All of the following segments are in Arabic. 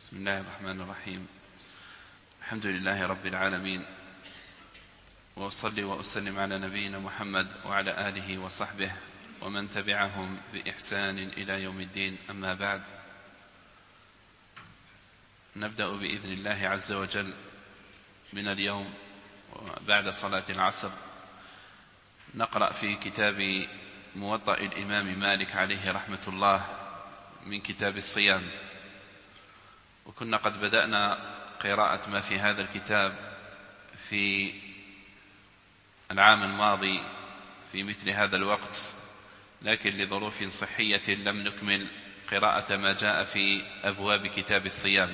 بسم الله الرحمن الرحيم. الحمد لله رب العالمين، وأصلي وأسلم على نبينا محمد وعلى آله وصحبه ومن تبعهم بإحسان إلى يوم الدين. أما بعد، نبدأ بإذن الله عز وجل من اليوم بعد صلاة العصر نقرأ في كتاب موطأ الإمام مالك عليه رحمة الله من كتاب الصيام، وكنا قد بدأنا قراءة ما في هذا الكتاب في العام الماضي في مثل هذا الوقت، لكن لظروف صحية لم نكمل قراءة ما جاء في أبواب كتاب الصيام.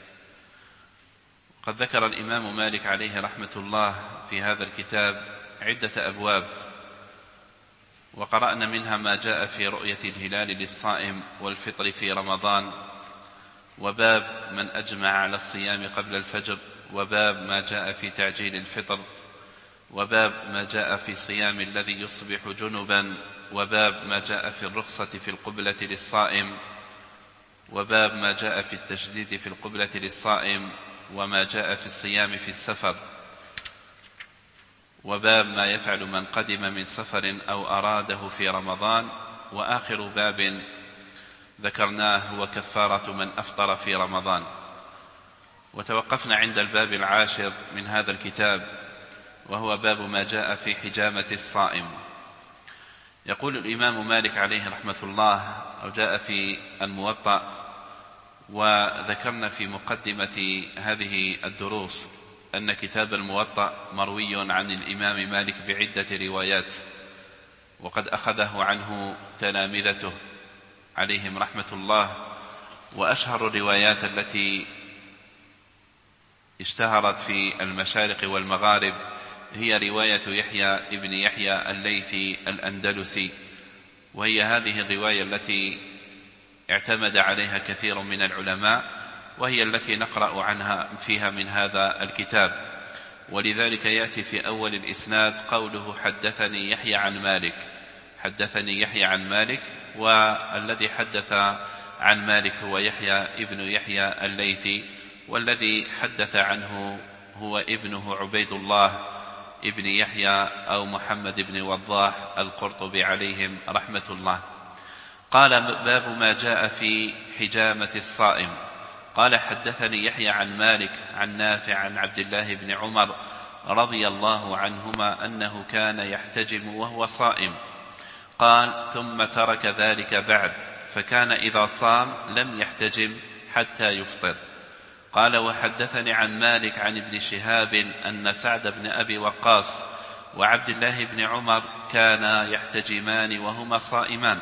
قد ذكر الإمام مالك عليه رحمة الله في هذا الكتاب عدة أبواب، وقرأنا منها ما جاء في رؤية الهلال للصائم والفطر في رمضان، وباب من أجمع على الصيام قبل الفجر، وباب ما جاء في تعجيل الفطر، وباب ما جاء في صيام الذي يصبح جنبا، وباب ما جاء في الرخصة في القبلة للصائم، وباب ما جاء في التشديد في القبلة للصائم، وما جاء في الصيام في السفر، وباب ما يفعل من قدم من سفر أو أراده في رمضان، وآخر باب ذكرناه هو كفارة من أفطر في رمضان. وتوقفنا عند الباب العاشر من هذا الكتاب، وهو باب ما جاء في حجامة الصائم. يقول الإمام مالك عليه رحمة الله، أو جاء في الموطأ، وذكرنا في مقدمة هذه الدروس أن كتاب الموطأ مروي عن الإمام مالك بعدة روايات، وقد أخذه عنه تلامذته عليهم رحمة الله. وأشهر الروايات التي اشتهرت في المشارق والمغارب هي رواية يحيى ابن يحيى الليثي الأندلسي، وهي هذه الرواية التي اعتمد عليها كثير من العلماء، وهي التي نقرأ عنها فيها من هذا الكتاب. ولذلك يأتي في أول الإسناد قوله حدثني يحيى عن مالك، حدثني يحيى عن مالك، والذي حدث عن مالك هو يحيى ابن يحيى الليثي، والذي حدث عنه هو ابنه عبيد الله ابن يحيى أو محمد بن وضاح القرطبي عليهم رحمة الله. قال باب ما جاء في حجامة الصائم. قال حدثني يحيى عن مالك عن نافع عن عبد الله بن عمر رضي الله عنهما أنه كان يحتجم وهو صائم. قال ثم ترك ذلك بعد، فكان إذا صام لم يحتجم حتى يفطر. قال وحدثني عن مالك عن ابن شهاب أن سعد بن أبي وقاص وعبد الله بن عمر كانا يحتجمان وهما صائمان.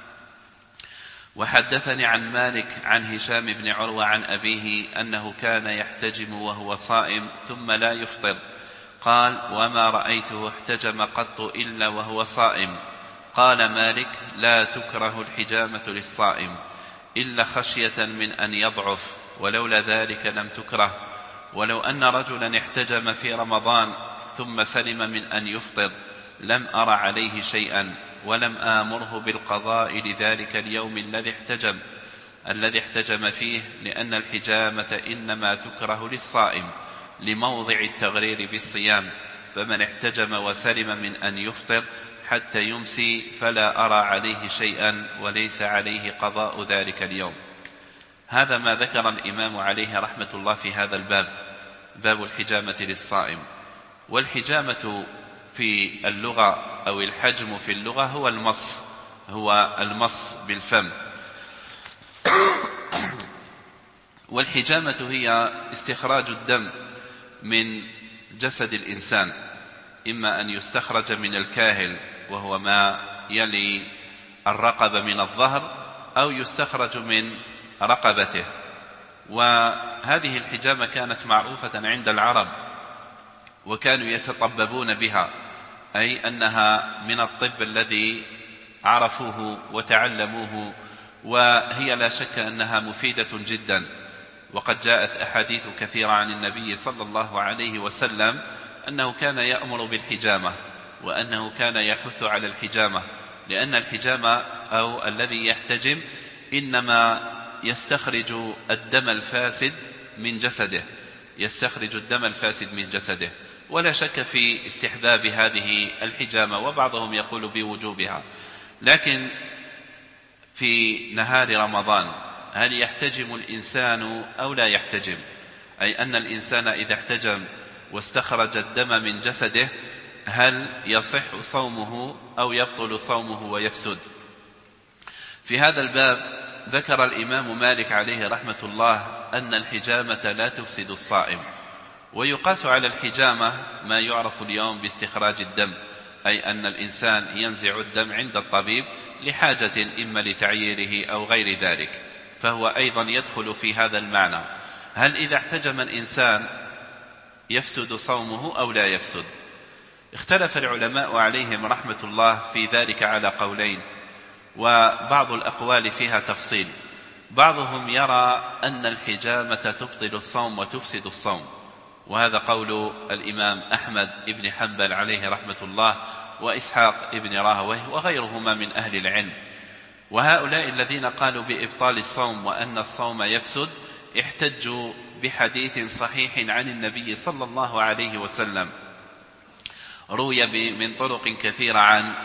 وحدثني عن مالك عن هشام بن عروة عن أبيه أنه كان يحتجم وهو صائم ثم لا يفطر. قال وما رأيته احتجم قط إلا وهو صائم. قال مالك لا تكره الحجامة للصائم إلا خشية من أن يضعف، ولولا ذلك لم تكره. ولو أن رجلا احتجم في رمضان ثم سلم من أن يفطر لم أر عليه شيئا، ولم آمره بالقضاء لذلك اليوم الذي احتجم فيه، لأن الحجامة إنما تكره للصائم لموضع التغرير بالصيام، فمن احتجم وسلم من أن يفطر حتى يمسي فلا أرى عليه شيئا، وليس عليه قضاء ذلك اليوم. هذا ما ذكر الإمام عليه رحمة الله في هذا الباب، باب الحجامة للصائم. والحجامة في اللغة أو الحجم في اللغة هو المص بالفم. والحجامة هي استخراج الدم من جسد الإنسان، إما أن يستخرج من الكاهل وهو ما يلي الرقبة من الظهر، أو يستخرج من رقبته. وهذه الحجامة كانت معروفة عند العرب، وكانوا يتطببون بها، أي أنها من الطب الذي عرفوه وتعلموه، وهي لا شك أنها مفيدة جدا. وقد جاءت أحاديث كثيرة عن النبي صلى الله عليه وسلم أنه كان يأمر بالحجامة، وأنه كان يحث على الحجامة، لأن الحجامة أو الذي يحتجم إنما يستخرج الدم الفاسد من جسده، يستخرج الدم الفاسد من جسده. ولا شك في استحباب هذه الحجامة، وبعضهم يقول بوجوبها. لكن في نهار رمضان هل يحتجم الإنسان أو لا يحتجم؟ أي أن الإنسان إذا احتجم واستخرج الدم من جسده هل يصح صومه أو يبطل صومه ويفسد؟ في هذا الباب ذكر الإمام مالك عليه رحمة الله أن الحجامة لا تفسد الصائم، ويقاس على الحجامة ما يعرف اليوم باستخراج الدم، أي أن الإنسان ينزع الدم عند الطبيب لحاجة إما لتعييره أو غير ذلك، فهو أيضا يدخل في هذا المعنى. هل إذا احتجم الإنسان يفسد صومه أو لا يفسد؟ اختلف العلماء عليهم رحمة الله في ذلك على قولين، وبعض الأقوال فيها تفصيل. بعضهم يرى أن الحجامة تبطل الصوم وتفسد الصوم، وهذا قول الإمام أحمد بن حنبل عليه رحمة الله وإسحاق بن راهويه وغيرهما من أهل العلم. وهؤلاء الذين قالوا بإبطال الصوم وأن الصوم يفسد احتجوا بحديث صحيح عن النبي صلى الله عليه وسلم، روي من طرق كثيرة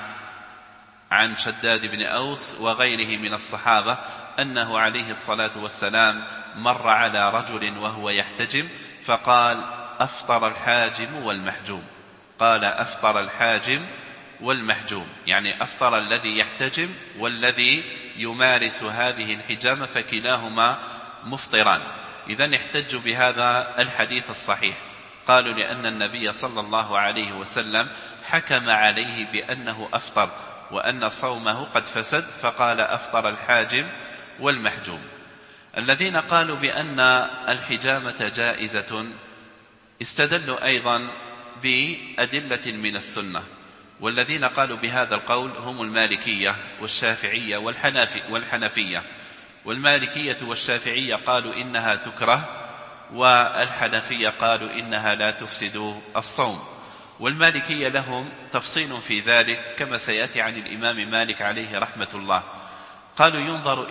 عن شداد بن أوس وغيره من الصحابة أنه عليه الصلاة والسلام مر على رجل وهو يحتجم فقال: أفطر الحاجم والمحجوم. قال: أفطر الحاجم والمحجوم، يعني أفطر الذي يحتجم والذي يمارس هذه الحجامة، فكلاهما مفطران. إذن احتجوا بهذا الحديث الصحيح، قالوا لأن النبي صلى الله عليه وسلم حكم عليه بأنه أفطر وأن صومه قد فسد، فقال: أفطر الحاجم والمحجوم. الذين قالوا بأن الحجامة جائزة استدلوا أيضا بأدلة من السنة، والذين قالوا بهذا القول هم المالكية والشافعية والحنفية. والمالكية والشافعية قالوا إنها تكره، والحنفية قالوا إنها لا تفسد الصوم. والمالكية لهم تفصيل في ذلك كما سيأتي عن الإمام مالك عليه رحمة الله. قالوا ينظر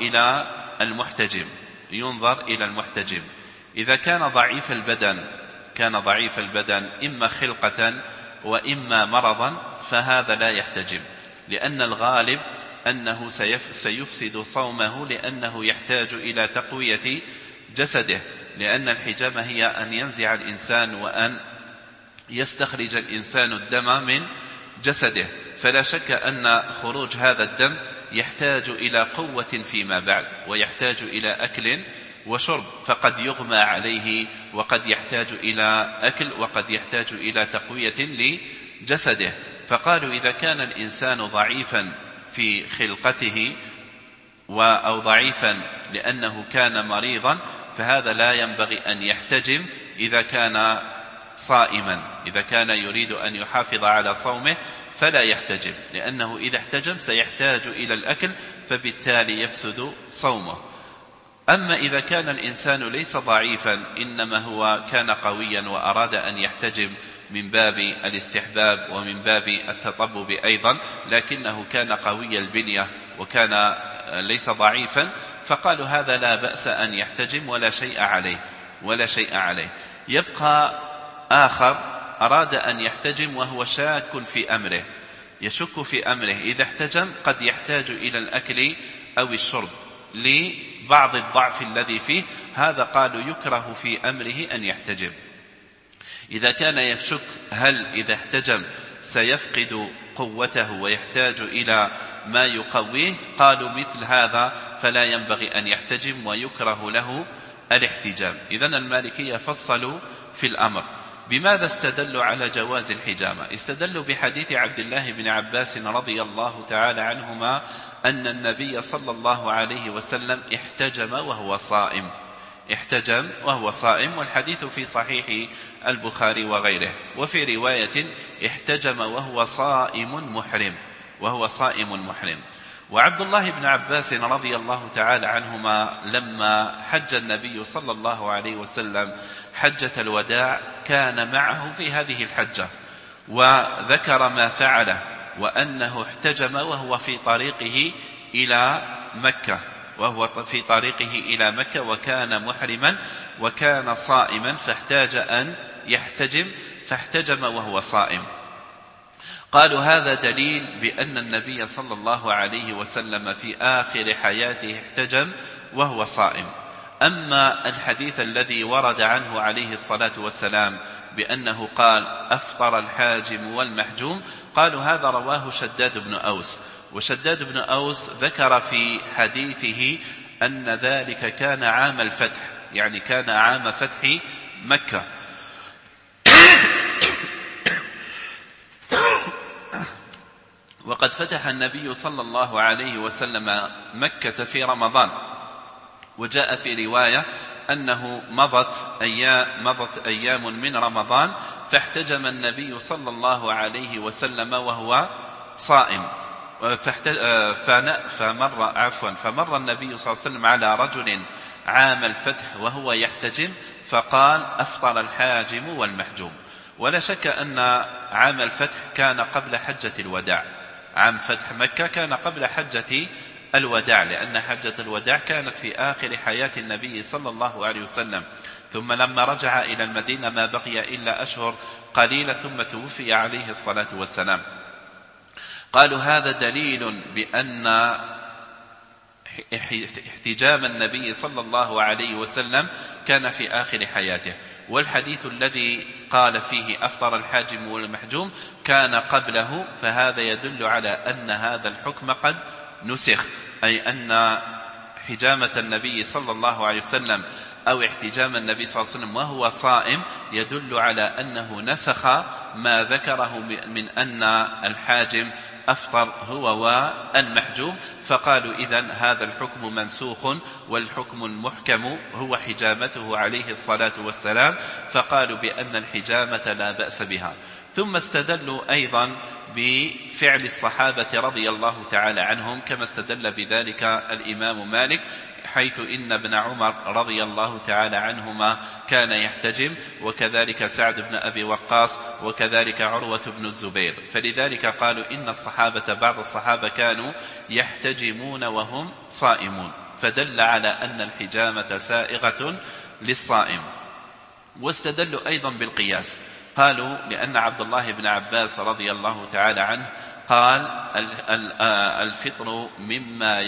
إلى المحتجم إذا كان ضعيف البدن إما خلقة وإما مرضا فهذا لا يحتجم، لأن الغالب أنه سيفسد صومه، لأنه يحتاج إلى تقوية جسده، لأن الحجامة هي أن ينزع الإنسان وأن يستخرج الإنسان الدم من جسده، فلا شك أن خروج هذا الدم يحتاج إلى قوة فيما بعد، ويحتاج إلى أكل وشرب، فقد يغمى عليه، وقد يحتاج إلى أكل، وقد يحتاج إلى تقوية لجسده. فقالوا إذا كان الإنسان ضعيفا في خلقته أو ضعيفا لأنه كان مريضا فهذا لا ينبغي أن يحتجم إذا كان صائما، إذا كان يريد أن يحافظ على صومه فلا يحتجم، لأنه إذا احتجم سيحتاج إلى الأكل فبالتالي يفسد صومه. أما إذا كان الإنسان ليس ضعيفا، إنما هو كان قويا وأراد أن يحتجم من باب الاستحباب ومن باب التطبب أيضا، لكنه كان قوي البنية وكان ليس ضعيفا، فقالوا هذا لا بأس أن يحتجم ولا شيء عليه. يبقى آخر أراد أن يحتجم وهو شاك في أمره، يشك في أمره، إذا احتجم قد يحتاج إلى الأكل أو الشرب لبعض الضعف الذي فيه، هذا قالوا يكره في أمره أن يحتجم. إذا كان يشك هل إذا احتجم سيفقد قوته ويحتاج إلى ما يقويه، قالوا مثل هذا فلا ينبغي أن يحتجم ويكره له الاحتجام. إذن المالكية فصلوا في الأمر. بماذا استدلوا على جواز الحجامة؟ استدلوا بحديث عبد الله بن عباس رضي الله تعالى عنهما أن النبي صلى الله عليه وسلم احتجم وهو صائم، والحديث في صحيح البخاري وغيره. وفي رواية احتجم وهو صائم محرم. وعبد الله بن عباس رضي الله تعالى عنهما لما حج النبي صلى الله عليه وسلم حجة الوداع كان معه في هذه الحجة، وذكر ما فعله، وأنه احتجم وهو في طريقه إلى مكة، وهو في طريقه إلى مكة وكان محرما وكان صائما فاحتاج أن يحتجم فاحتجم وهو صائم. قالوا هذا دليل بأن النبي صلى الله عليه وسلم في آخر حياته احتجم وهو صائم. أما الحديث الذي ورد عنه عليه الصلاة والسلام بأنه قال أفطر الحاجم والمحجوم، قالوا هذا رواه شداد بن أوس، وشداد بن أوس ذكر في حديثه أن ذلك كان عام الفتح، يعني كان عام فتح مكة. وقد فتح النبي صلى الله عليه وسلم مكة في رمضان، وجاء في رواية أنه مضت أيام من رمضان فاحتجم النبي صلى الله عليه وسلم وهو صائم. فمر النبي صلى الله عليه وسلم على رجل عام الفتح وهو يحتجم فقال أفطر الحاجم والمحجوم. ولا شك أن عام الفتح كان قبل حجة الوداع، عام فتح مكة كان قبل حجة الوداع، لأن حجة الوداع كانت في آخر حياة النبي صلى الله عليه وسلم، ثم لما رجع إلى المدينة ما بقي إلا أشهر قليلة ثم توفي عليه الصلاة والسلام. قالوا هذا دليل بأن احتجام النبي صلى الله عليه وسلم كان في آخر حياته، والحديث الذي قال فيه أفطر الحاجم والمحجوم كان قبله، فهذا يدل على أن هذا الحكم قد نسخ، أي أن حجامة النبي صلى الله عليه وسلم أو احتجام النبي صلى الله عليه وسلم وهو صائم يدل على أنه نسخ ما ذكره من أن الحاجم أفطر هو والمحجوم، فقالوا إذن هذا الحكم منسوخ والحكم المحكم هو حجامته عليه الصلاة والسلام، فقالوا بأن الحجامة لا بأس بها. ثم استدلوا أيضا بفعل الصحابة رضي الله تعالى عنهم، كما استدل بذلك الإمام مالك، حيث إن ابن عمر رضي الله تعالى عنهما كان يحتجم، وكذلك سعد بن أبي وقاص، وكذلك عروة بن الزبير، فلذلك قالوا إن الصحابة بعض الصحابة كانوا يحتجمون وهم صائمون، فدل على أن الحجامة سائغة للصائم. واستدلوا أيضا بالقياس، قالوا لأن عبد الله بن عباس رضي الله تعالى عنه قال الفطر مما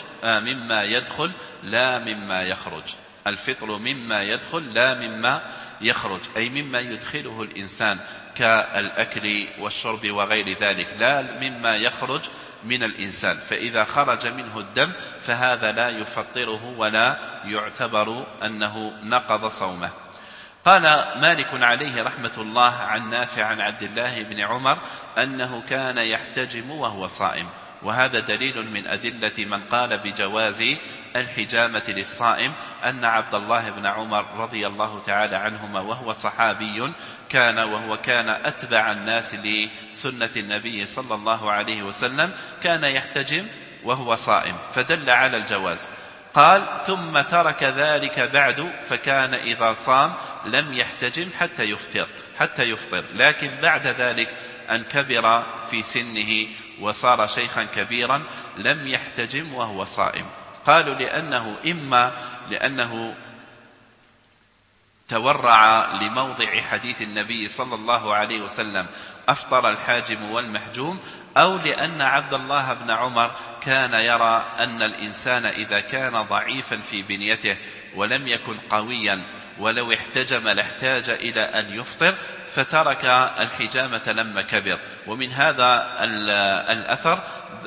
يدخل لا مما يخرج، الفطر مما يدخل لا مما يخرج، أي مما يدخله الإنسان كالأكل والشرب وغير ذلك، لا مما يخرج من الإنسان، فإذا خرج منه الدم فهذا لا يفطره ولا يعتبر أنه نقض صومه. قال مالك عليه رحمة الله عن نافع عن عبد الله بن عمر أنه كان يحتجم وهو صائم، وهذا دليل من أدلة من قال بجواز الحجامة للصائم، أن عبد الله بن عمر رضي الله تعالى عنهما وهو صحابي كان أتبع الناس لسنة النبي صلى الله عليه وسلم، كان يحتجم وهو صائم، فدل على الجواز. قال ثم ترك ذلك بعد، فكان إذا صام لم يحتجم حتى يفطر، لكن بعد ذلك أن كبر في سنه وصار شيخا كبيرا لم يحتجم وهو صائم. قالوا لأنه تورع لموضع حديث النبي صلى الله عليه وسلم أفطر الحاجم والمحجوم، أو لأن عبد الله بن عمر كان يرى أن الإنسان إذا كان ضعيفا في بنيته ولم يكن قويا ولو احتجم لاحتاج إلى أن يفطر، فترك الحجامة لما كبر. ومن هذا الأثر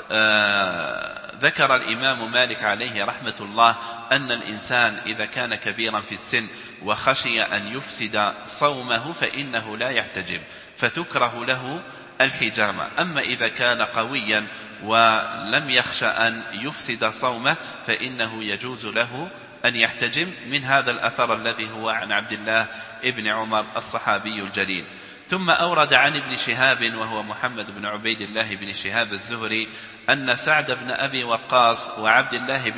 ذكر الإمام مالك عليه رحمة الله أن الإنسان إذا كان كبيرا في السن وخشي أن يفسد صومه فإنه لا يحتجم، فتكره له الحجامة. أما إذا كان قويا ولم يخشى أن يفسد صومه فإنه يجوز له أن يحتجم، من هذا الأثر الذي هو عن عبد الله ابن عمر الصحابي الجليل. ثم أورد عن ابن شهاب وهو محمد بن عبيد الله بن شهاب الزهري أن سعد بن أبي وقاص وعبد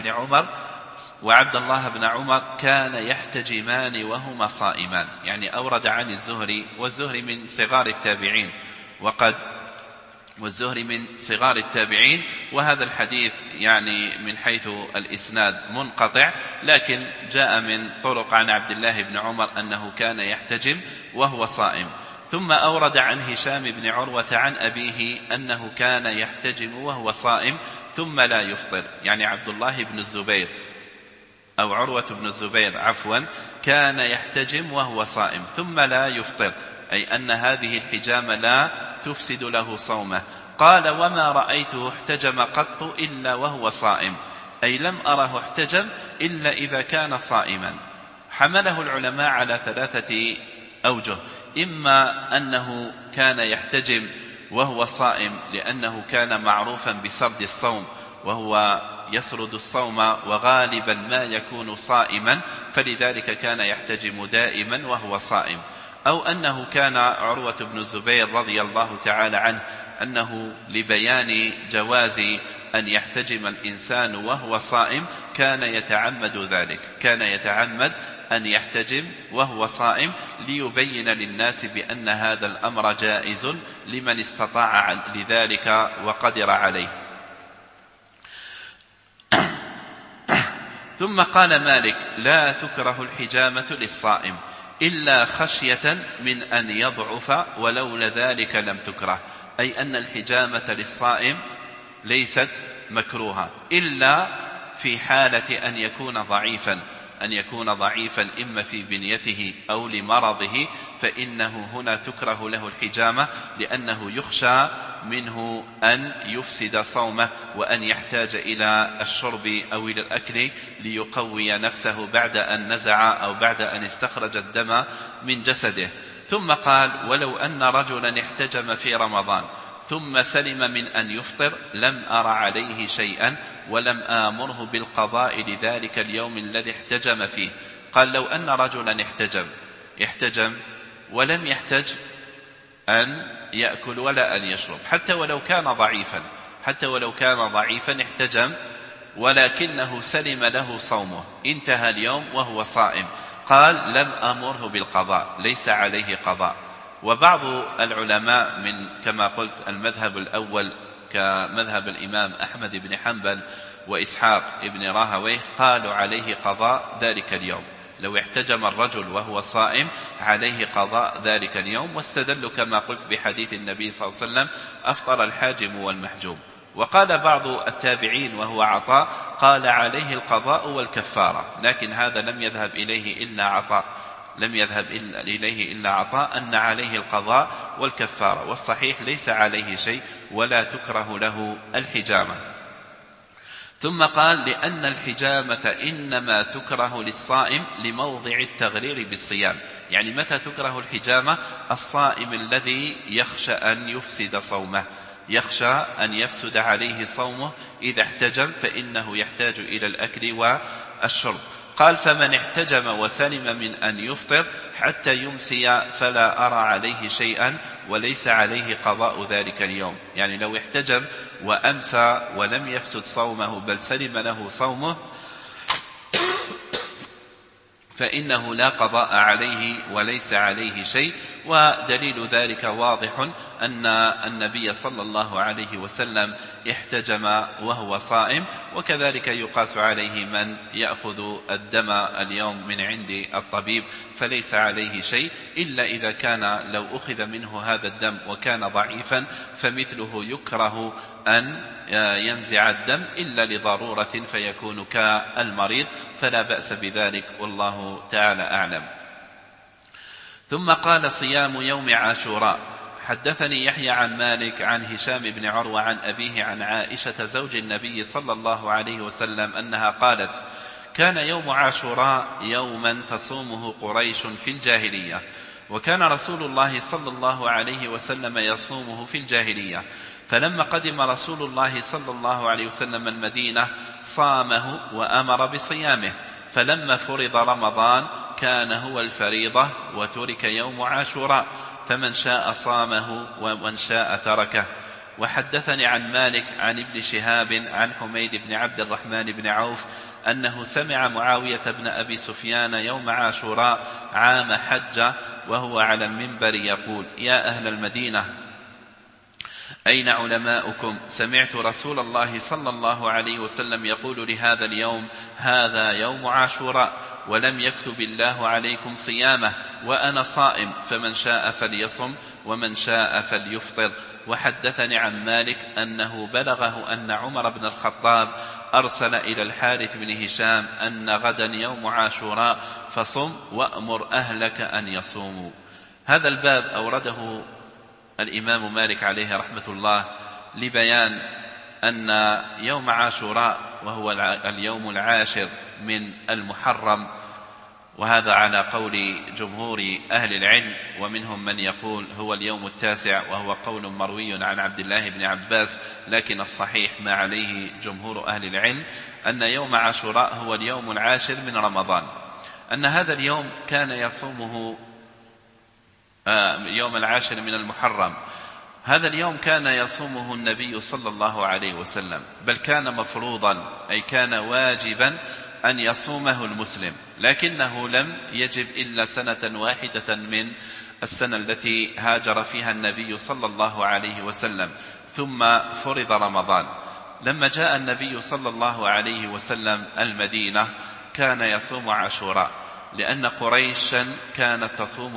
الله بن عمر كان يحتجمان وهما صائمان، يعني أورد عن الزهري، والزهري من صغار التابعين، وقد والزهري من صغار التابعين. وهذا الحديث يعني من حيث الإسناد منقطع، لكن جاء من طرق عن عبد الله بن عمر أنه كان يحتجم وهو صائم. ثم أورد عن هشام بن عروة عن أبيه أنه كان يحتجم وهو صائم ثم لا يفطر، يعني عبد الله بن الزبير أو عروة بن الزبير عفوا كان يحتجم وهو صائم ثم لا يفطر، أي أن هذه الحجامة لا تفسد له صومه. قال: وما رأيته احتجم قط إلا وهو صائم، أي لم أره احتجم إلا إذا كان صائما. حمله العلماء على 3 أوجه: إما أنه كان يحتجم وهو صائم لأنه كان معروفا بسرد الصوم، وهو يسرد الصوم وغالبا ما يكون صائما، فلذلك كان يحتجم دائما وهو صائم. أو أنه كان عروة بن الزبير رضي الله تعالى عنه أنه لبيان جواز أن يحتجم الإنسان وهو صائم كان يتعمد ذلك، كان يتعمد أن يحتجم وهو صائم ليبين للناس بأن هذا الأمر جائز لمن استطاع لذلك وقدر عليه. ثم قال مالك: لا تكره الحجامة للصائم إلا خشية من أن يضعف، ولولا ذلك لم تكره، أي أن الحجامة للصائم ليست مكروهة إلا في حالة أن يكون ضعيفا إما في بنيته أو لمرضه، فإنه هنا تكره له الحجامة، لأنه يخشى منه أن يفسد صومه وأن يحتاج إلى الشرب أو إلى الأكل ليقوي نفسه بعد أن نزع أو بعد أن استخرج الدم من جسده. ثم قال: ولو أن رجلا احتجم في رمضان ثم سلم من أن يفطر لم أر عليه شيئا ولم آمره بالقضاء لذلك اليوم الذي احتجم فيه. قال: لو أن رجلا احتجم ولم يحتج أن يأكل ولا أن يشرب، حتى ولو كان ضعيفا احتجم ولكنه سلم له صومه، انتهى اليوم وهو صائم، قال: لم أمره بالقضاء، ليس عليه قضاء. وبعض العلماء من كما قلت المذهب الأول كمذهب الإمام أحمد بن حنبل وإسحاق بن راهويه قالوا عليه قضاء ذلك اليوم، لو احتجم الرجل وهو صائم عليه قضاء ذلك اليوم، واستدلوا كما قلت بحديث النبي صلى الله عليه وسلم: أفطر الحاجم والمحجوم. وقال بعض التابعين وهو عطاء قال عليه القضاء والكفارة، لكن هذا لم يذهب إليه إلا عطاء أن عليه القضاء والكفارة، والصحيح ليس عليه شيء ولا تكره له الحجامة. ثم قال: لأن الحجامة إنما تكره للصائم لموضع التغرير بالصيام، يعني متى تكره الحجامة؟ الصائم الذي يخشى أن يفسد صومه، يخشى أن يفسد عليه صومه إذا احتجم، فإنه يحتاج إلى الأكل والشرب. قال: فمن احتجم وسلم من أن يفطر حتى يمسي فلا أرى عليه شيئا وليس عليه قضاء ذلك اليوم، يعني لو احتجم وأمسى ولم يفسد صومه بل سلم له صومه فإنه لا قضاء عليه وليس عليه شيء. ودليل ذلك واضح أن النبي صلى الله عليه وسلم احتجم وهو صائم، وكذلك يقاس عليه من يأخذ الدم اليوم من عند الطبيب، فليس عليه شيء إلا إذا كان لو أخذ منه هذا الدم وكان ضعيفا فمثله يكره أن ينزع الدم إلا لضرورة فيكون كالمريض، فلا بأس بذلك، والله تعالى أعلم. ثم قال: صيام يوم عاشوراء. حدثني يحيى عن مالك عن هشام بن عروة عن أبيه عن عائشة زوج النبي صلى الله عليه وسلم أنها قالت: كان يوم عاشوراء يوما تصومه قريش في الجاهلية، وكان رسول الله صلى الله عليه وسلم يصومه في الجاهلية، فلما قدم رسول الله صلى الله عليه وسلم المدينة صامه وأمر بصيامه، فلما فرض رمضان كان هو الفريضة وترك يوم عاشوراء، فمن شاء صامه ومن شاء تركه. وحدثني عن مالك عن ابن شهاب عن حميد بن عبد الرحمن بن عوف أنه سمع معاوية بن أبي سفيان يوم عاشوراء عام حجة وهو على المنبر يقول: يا أهل المدينة، أين علماؤكم؟ سمعت رسول الله صلى الله عليه وسلم يقول لهذا اليوم: هذا يوم عاشوراء، ولم يكتب الله عليكم صيامه، وأنا صائم، فمن شاء فليصم ومن شاء فليفطر. وحدثني عن مالك أنه بلغه أن عمر بن الخطاب أرسل إلى الحارث بن هشام أن غدا يوم عاشوراء فصم وأمر أهلك أن يصوموا. هذا الباب أورده الإمام مالك عليه رحمة الله لبيان أن يوم عاشوراء وهو اليوم العاشر من المحرم، وهذا على قول جمهور أهل العلم، ومنهم من يقول هو اليوم التاسع، وهو قول مروي عن عبد الله بن عباس، لكن الصحيح ما عليه جمهور أهل العلم أن يوم عاشوراء هو اليوم العاشر من رمضان، أن هذا اليوم كان يصومه يوم العاشر من المحرم. هذا اليوم كان يصومه النبي صلى الله عليه وسلم، بل كان مفروضا، أي كان واجبا أن يصومه المسلم، لكنه لم يجب إلا سنة واحدة من السنة التي هاجر فيها النبي صلى الله عليه وسلم، ثم فرض رمضان. لما جاء النبي صلى الله عليه وسلم المدينة كان يصوم عاشوراء، لأن قريشا كانت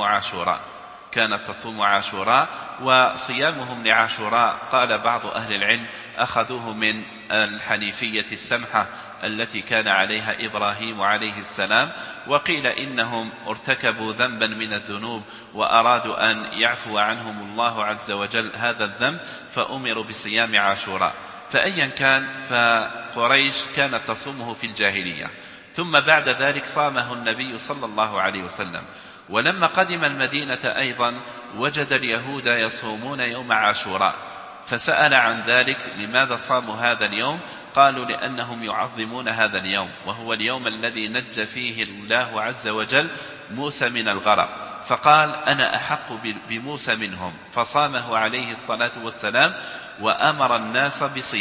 تصوم عاشوراء، وصيامهم لعاشوراء قال بعض أهل العلم أخذوه من الحنيفية السمحة التي كان عليها إبراهيم عليه السلام، وقيل إنهم ارتكبوا ذنبا من الذنوب وأرادوا أن يعفو عنهم الله عز وجل هذا الذنب، فأمروا بصيام عاشوراء. فأيا كان، فقريش كانت تصومه في الجاهلية، ثم بعد ذلك صامه النبي صلى الله عليه وسلم. ولما قدم المدينة أيضا وجد اليهود يصومون يوم عاشوراء، فسأل عن ذلك: لماذا صاموا هذا اليوم؟ قالوا: لأنهم يعظمون هذا اليوم، وهو اليوم الذي نجى فيه الله عز وجل موسى من الغرق، فقال: أنا أحق بموسى منهم، فصامه عليه الصلاة والسلام، وأمر الناس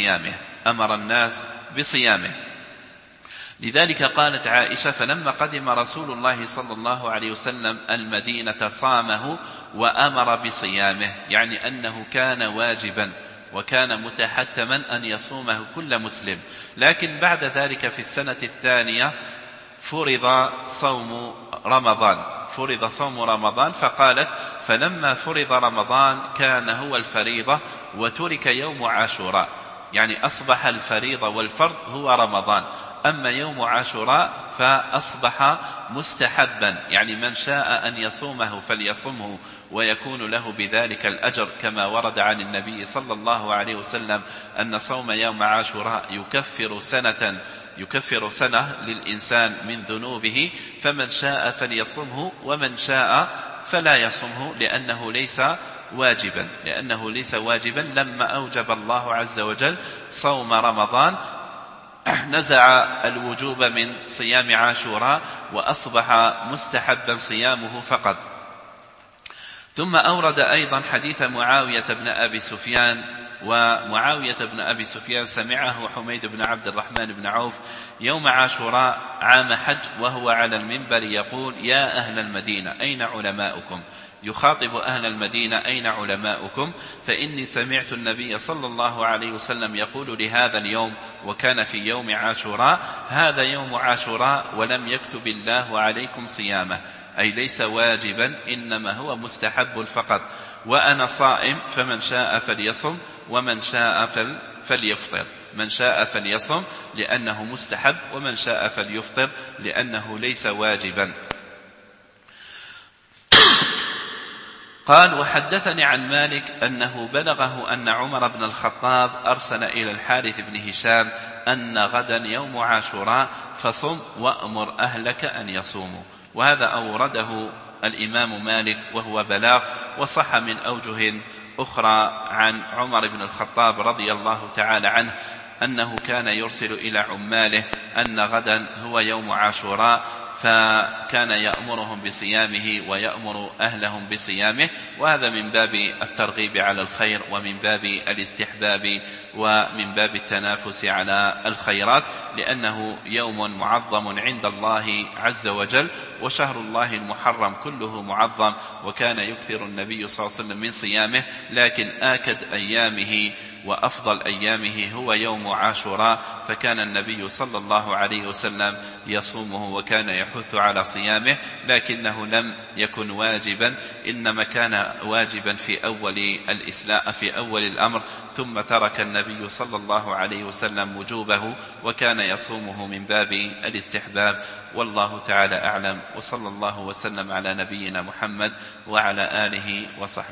بصيامه. لذلك قالت عائشة: فلما قدم رسول الله صلى الله عليه وسلم المدينة صامه وأمر بصيامه، يعني أنه كان واجبا وكان متحتما أن يصومه كل مسلم. لكن بعد ذلك في السنة الثانية فرض صوم رمضان، فقالت: فلما فرض رمضان كان هو الفريضة وترك يوم عاشوراء، يعني أصبح الفريضة والفرض هو رمضان، أما يوم عاشوراء فأصبح مستحبا، يعني من شاء أن يصومه فليصمه ويكون له بذلك الأجر، كما ورد عن النبي صلى الله عليه وسلم أن صوم يوم عاشوراء يكفر سنة للإنسان من ذنوبه، فمن شاء فليصمه ومن شاء فلا يصمه، لأنه ليس واجبا. لما أوجب الله عز وجل صوم رمضان نزع الوجوب من صيام عاشوراء، وأصبح مستحبا صيامه فقط. ثم أورد أيضا حديث معاوية بن أبي سفيان، ومعاوية بن أبي سفيان سمعه حميد بن عبد الرحمن بن عوف يوم عاشوراء عام حج، وهو على المنبر يقول: يا أهل المدينة أين علماؤكم؟ يخاطب أهل المدينة: أين علماؤكم؟ فإني سمعت النبي صلى الله عليه وسلم يقول لهذا اليوم، وكان في يوم عاشوراء: هذا يوم عاشوراء ولم يكتب الله عليكم صيامه، أي ليس واجبا، إنما هو مستحب فقط، وأنا صائم، فمن شاء فليصم ومن شاء فليفطر. من شاء فليصم لأنه مستحب، ومن شاء فليفطر لأنه ليس واجبا. قال: وحدثني عن مالك أنه بلغه أن عمر بن الخطاب أرسل إلى الحارث بن هشام أن غدا يوم عاشوراء فصم وأمر أهلك أن يصوموا. وهذا أورده الإمام مالك وهو بلاغ، وصح من أوجه أخرى عن عمر بن الخطاب رضي الله تعالى عنه أنه كان يرسل إلى عماله أن غدا هو يوم عاشوراء، فكان يأمرهم بصيامه ويأمر أهلهم بصيامه، وهذا من باب الترغيب على الخير ومن باب الاستحباب ومن باب التنافس على الخيرات، لأنه يوم معظم عند الله عز وجل، وشهر الله المحرم كله معظم، وكان يكثر النبي صلى الله عليه وسلم من صيامه، لكن آكد أيامه وأفضل أيامه هو يوم عاشوراء، فكان النبي صلى الله عليه وسلم يصومه وكان يحث على صيامه، لكنه لم يكن واجبا، إنما كان واجبا في أول الإسلام في أول الأمر، ثم ترك النبي صلى الله عليه وسلم وجوبه وكان يصومه من باب الاستحباب. والله تعالى أعلم، وصلى الله وسلم على نبينا محمد وعلى آله وصحبه.